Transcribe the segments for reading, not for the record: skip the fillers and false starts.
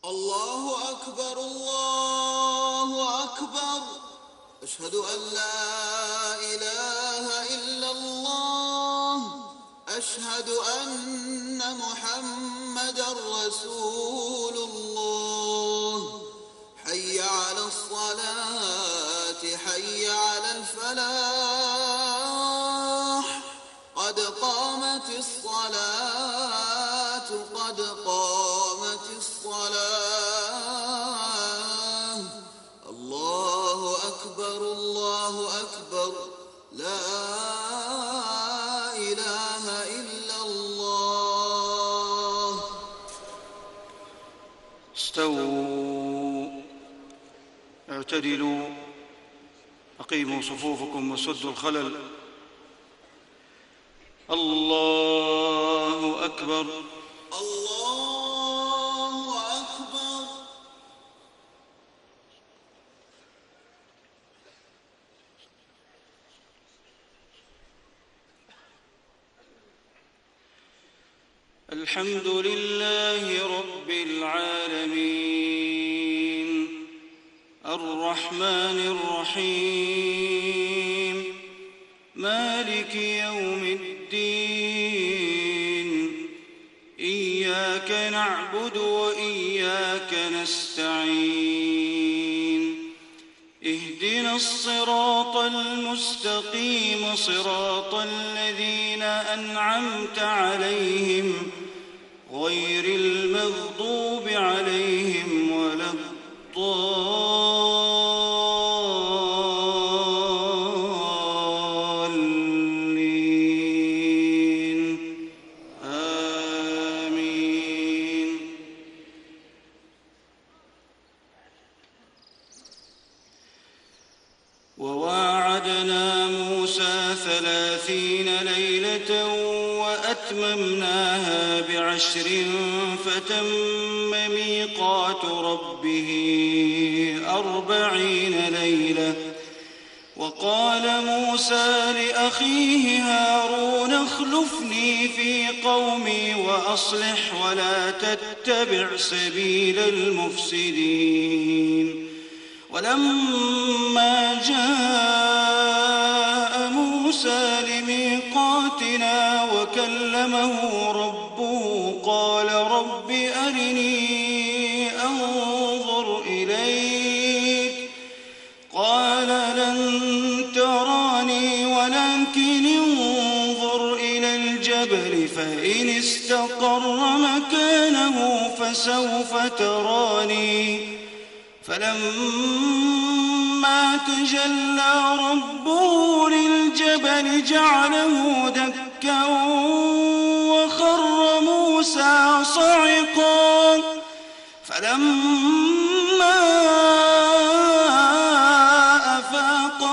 الله أكبر الله أكبر. أشهد أن لا إله إلا الله. أشهد أن محمدا رسول الله. حي على الصلاة حي على الفلاح. قد قامت الصلاة قد قامت الصلاة. الله أكبر الله أكبر. لا إله إلا الله. استووا اعتدلوا أقيموا صفوفكم وسدوا الخلل. الله أكبر الله أكبر. الحمد لله رب العالمين الرحمن الرحيم مالك يوم الدين. إياك نعبد وإياك نستعين. اهدنا الصراط المستقيم صراط الذين أنعمت عليهم غير المغضوب عليهم ولا الضالين. آمين. وواعدنا موسى 30 ليلة وأتممناها ب10 فتم ميقات ربه 40 ليلة. وقال موسى لأخيه هارون اخلفني في قومي وأصلح ولا تتبع سبيل المفسدين. ولما جاء موسى لميقاتنا وكلمه ربه قال رب أرني أنظر إليك. قال لن تراني ولكن انظر إلى الجبل فإن استقر مكانه فسوف تراني. فلما تجلى ربه للجبل جعله دكا وخر موسى صعقا. فلما أفاق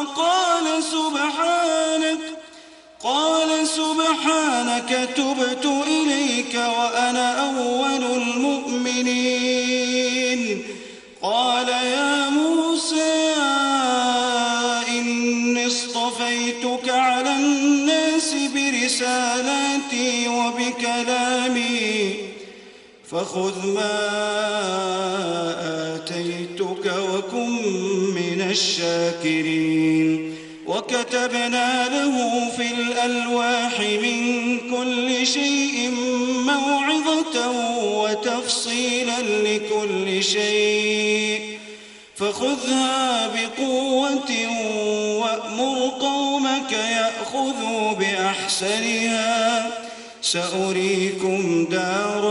قال سبحانك تبت إليك وأنا أول المؤمنين. قال يا موسى إني اصطفيتك على الناس برسالاتي وبكلامي فخذ ما آتيتك وكن من الشاكرين. وكتبنا له في الألواح من كل شيء موعظة وتفصيلا لكل شيء فخذها بقوة وأمر قومك يأخذوا بأحسنها سأريكم دار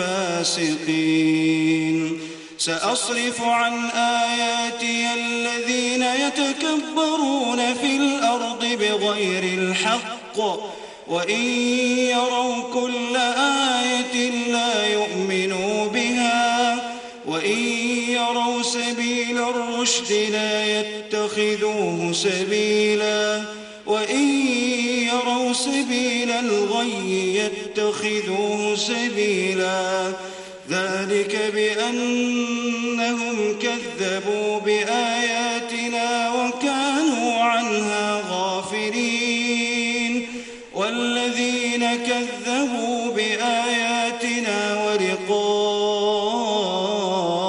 الفاسقين. سأصرف عن آياتي الذين يتكبرون في الأرض بغير الحق وإن يروا كل آية لا يؤمنوا بها وإن يروا سبيل الرشد لا يتخذوه سبيلا وإن يروا سبيل الغي يتخذوه سبيلا. ذلك بأنهم كذبوا بآياتنا وكانوا عنها غافلين. والذين كذبوا بآياتنا ولقاء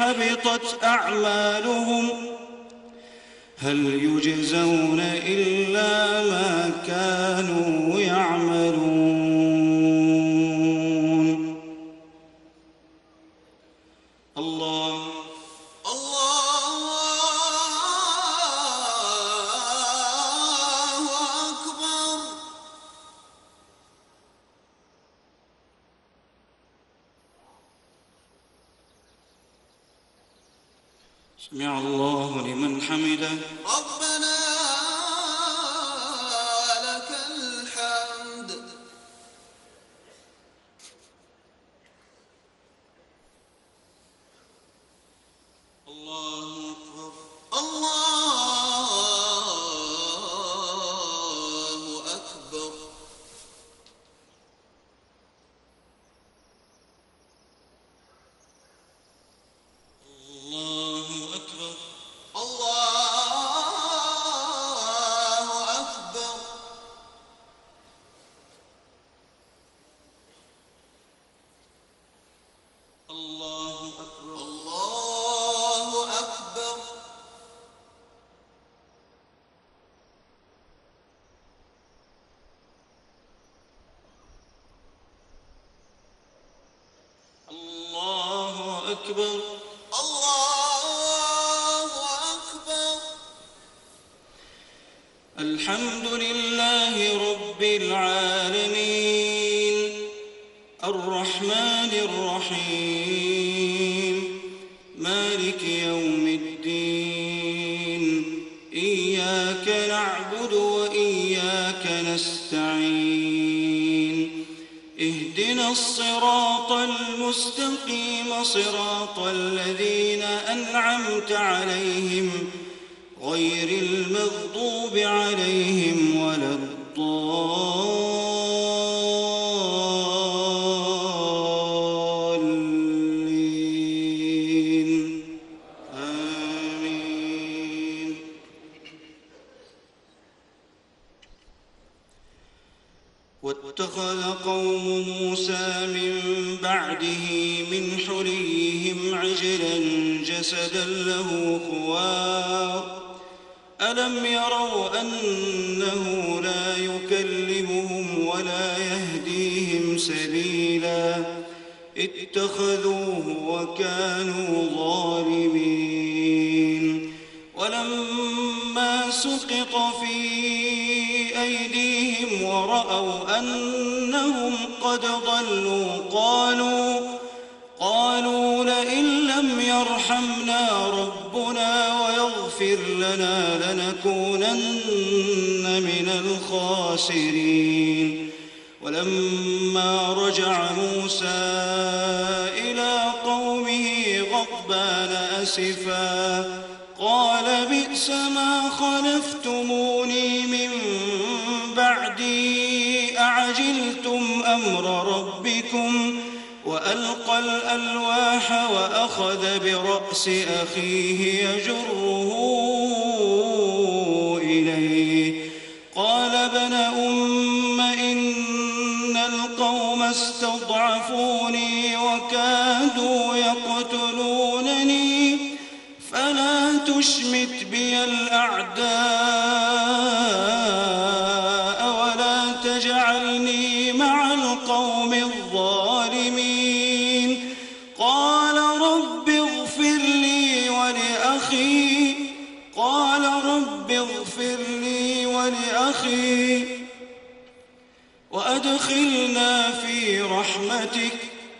حبطت أعمالهم هل يجزون إلا ما كانوا يعملون. الله أكبر. سمع الله لمن حمده. ربنا لك الحمد. الله أكبر. الله أكبر. الله أكبر. الله أكبر. الله أكبر. الله أكبر. الله أكبر. الله أكبر. الحمد لله رب العالمين الرحمن الرحيم مالك يوم الدين إياك نعبد وإياك نستعين اهدنا الصراط المستقيم صراط الذين أنعمت عليهم غير المغضوب عليهم ولا الضالين آمين. واتخذ قوم موسى من بعده من حليهم عجلا جسدا له خوار ألم يروا أنه لا يكلمهم ولا يهديهم سبيلا اتخذوه وكانوا ظالمين. ولما سقط في أيديهم ورأوا أنهم قد ضلوا قالوا لئن لم يرحمنا ربنا ويغفر لنا لنكونن من الخاسرين. ولما رجع موسى إلى قومه غضبان أسفا قال بئس ما خلفتموني من بعدي أعجلتم أمر ربكم وألقى الألواح وأخذ برأس أخيه يجره إليه قال ابن أم إن القوم استضعفوني وكادوا يقتلونني فلا تشمت بي الأعداء ولا تجعلني مع القوم الظالمين. قال رب اغفر لي ولأخي وأدخلنا في رحمتك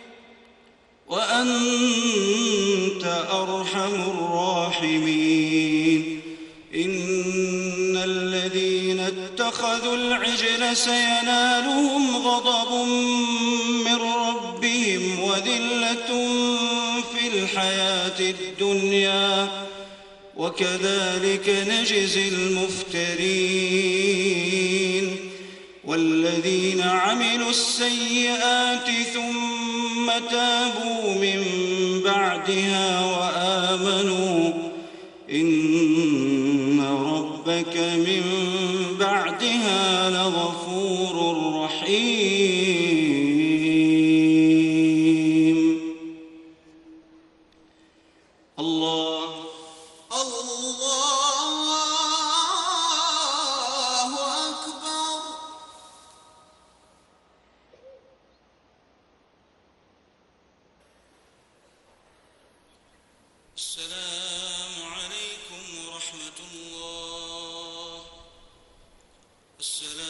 وأنت أرحم الراحمين. إن الذين اتخذوا العجل سينالهم غضب من ربهم وذلة في الحياة الدنيا وكذلك نجزي المفترين. والذين عملوا السيئات ثم تابوا من بعدها وآمنوا إن ربك من بعدها لغفور رحيم. السلام